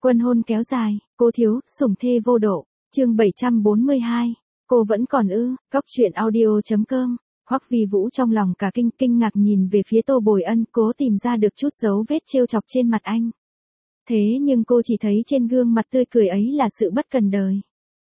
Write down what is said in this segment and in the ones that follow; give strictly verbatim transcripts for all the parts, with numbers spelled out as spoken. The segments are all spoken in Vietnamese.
Quân hôn kéo dài, cô thiếu, sủng thê vô độ. Chương bảy trăm bốn mươi hai. Cô vẫn còn ư? Cóc truyện audio chấm com. Hoắc Vi Vũ trong lòng cả kinh kinh ngạc nhìn về phía Tô Bồi Ân, cố tìm ra được chút dấu vết trêu chọc trên mặt anh. Thế nhưng cô chỉ thấy trên gương mặt tươi cười ấy là sự bất cần đời.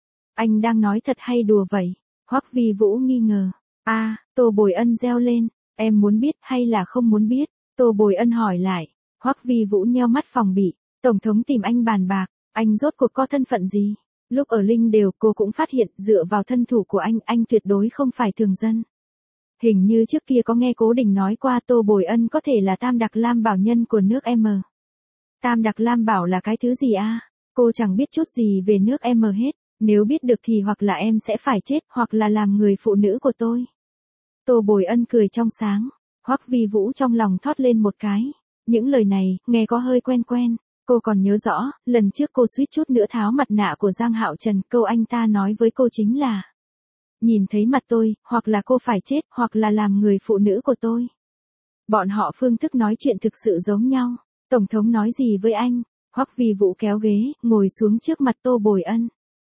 Anh đang nói thật hay đùa vậy? Hoắc Vi Vũ nghi ngờ. A, à, Tô Bồi Ân reo lên, em muốn biết hay là không muốn biết? Tô Bồi Ân hỏi lại. Hoắc Vi Vũ nheo mắt phòng bị. Tổng thống tìm anh bàn bạc, anh rốt cuộc có thân phận gì? Lúc ở Linh Đều cô cũng phát hiện dựa vào thân thủ của anh, anh tuyệt đối không phải thường dân. Hình như trước kia có nghe Cố Đình nói qua Tô Bồi Ân có thể là Tam Đặc Lam Bảo nhân của nước M. Tam Đặc Lam Bảo là cái thứ gì a? Cô chẳng biết chút gì về nước M hết, nếu biết được thì hoặc là em sẽ phải chết hoặc là làm người phụ nữ của tôi. Tô Bồi Ân cười trong sáng, Hoắc Vi Vũ trong lòng thót lên một cái. Những lời này, nghe có hơi quen quen. Cô còn nhớ rõ, lần trước cô suýt chút nữa tháo mặt nạ của Giang Hạo Trần, câu anh ta nói với cô chính là: nhìn thấy mặt tôi, hoặc là cô phải chết, hoặc là làm người phụ nữ của tôi. Bọn họ phương thức nói chuyện thực sự giống nhau. Tổng thống nói gì với anh? Hoắc Vi Vũ kéo ghế, ngồi xuống trước mặt Tô Bồi Ân.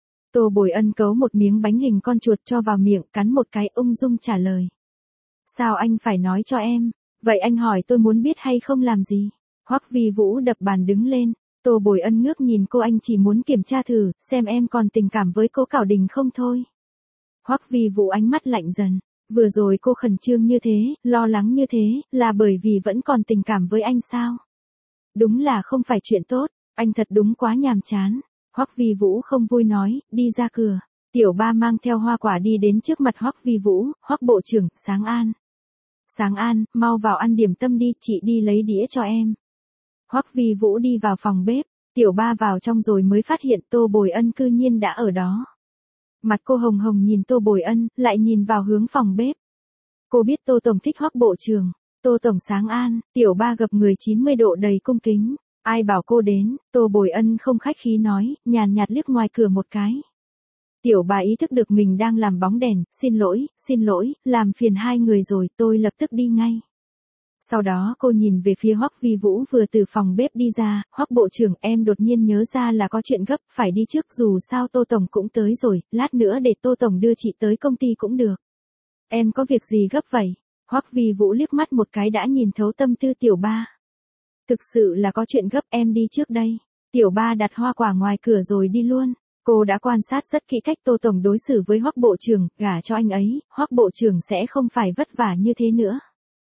Tô Bồi Ân cấu một miếng bánh hình con chuột cho vào miệng, cắn một cái, ung dung trả lời. Sao anh phải nói cho em? Vậy anh hỏi tôi muốn biết hay không làm gì? Hoắc Vi Vũ đập bàn đứng lên. Tô Bồi Ân ngước nhìn cô, anh chỉ muốn kiểm tra thử, xem em còn tình cảm với cô Cảo Đình không thôi. Hoắc Vi Vũ ánh mắt lạnh dần. Vừa rồi cô khẩn trương như thế, lo lắng như thế, là bởi vì vẫn còn tình cảm với anh sao? Đúng là không phải chuyện tốt, anh thật đúng quá nhàm chán. Hoắc Vi Vũ không vui nói, đi ra cửa. Tiểu Ba mang theo hoa quả đi đến trước mặt Hoắc Vi Vũ. Hoắc Bộ trưởng, Sáng An. Sáng An, mau vào ăn điểm tâm đi, chị đi lấy đĩa cho em. Hoắc Vi Vũ đi vào phòng bếp, Tiểu Ba vào trong rồi mới phát hiện Tô Bồi Ân cư nhiên đã ở đó. Mặt cô hồng hồng nhìn Tô Bồi Ân, lại nhìn vào hướng phòng bếp. Cô biết Tô Tổng thích Hoắc Bộ trưởng. Tô Tổng Sáng An. Tiểu Ba gập người chín mươi độ đầy cung kính. Ai bảo cô đến? Tô Bồi Ân không khách khí nói, nhàn nhạt liếc ngoài cửa một cái. Tiểu Ba ý thức được mình đang làm bóng đèn, xin lỗi, xin lỗi, làm phiền hai người rồi, tôi lập tức đi ngay. Sau đó cô nhìn về phía Hoắc Vi Vũ vừa từ phòng bếp đi ra, Hoắc Bộ trưởng, em đột nhiên nhớ ra là có chuyện gấp, phải đi trước, dù sao Tô Tổng cũng tới rồi, lát nữa để Tô Tổng đưa chị tới công ty cũng được. Em có việc gì gấp vậy? Hoắc Vi Vũ liếc mắt một cái đã nhìn thấu tâm tư Tiểu Ba. Thực sự là có chuyện gấp, em đi trước đây. Tiểu Ba đặt hoa quả ngoài cửa rồi đi luôn. Cô đã quan sát rất kỹ cách Tô Tổng đối xử với Hoắc Bộ trưởng, gả cho anh ấy, Hoắc Bộ trưởng sẽ không phải vất vả như thế nữa.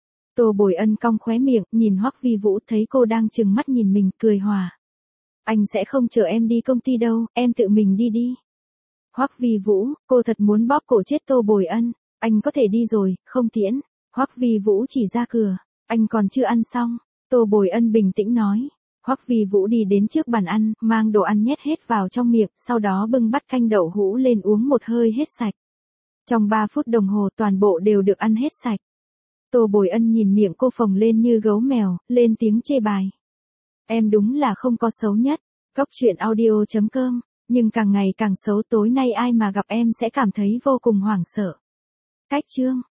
Tô Bồi Ân cong khóe miệng, nhìn Hoắc Vi Vũ, thấy cô đang trừng mắt nhìn mình, cười hòa. Anh sẽ không chờ em đi công ty đâu, em tự mình đi đi. Hoắc Vi Vũ, cô thật muốn bóp cổ chết Tô Bồi Ân. Anh có thể đi rồi, không tiễn. Hoắc Vi Vũ chỉ ra cửa. Anh còn chưa ăn xong. Tô Bồi Ân bình tĩnh nói. Hoắc Vi Vũ đi đến trước bàn ăn, mang đồ ăn nhét hết vào trong miệng, sau đó bưng bát canh đậu hũ lên uống một hơi hết sạch. Trong ba phút đồng hồ toàn bộ đều được ăn hết sạch. Tô Bồi Ân nhìn miệng cô phồng lên như gấu mèo, lên tiếng chê bai. Em đúng là không có xấu nhất. Cóc truyện audio chấm com. Nhưng càng ngày càng xấu, tối nay ai mà gặp em sẽ cảm thấy vô cùng hoảng sợ. Cách chương.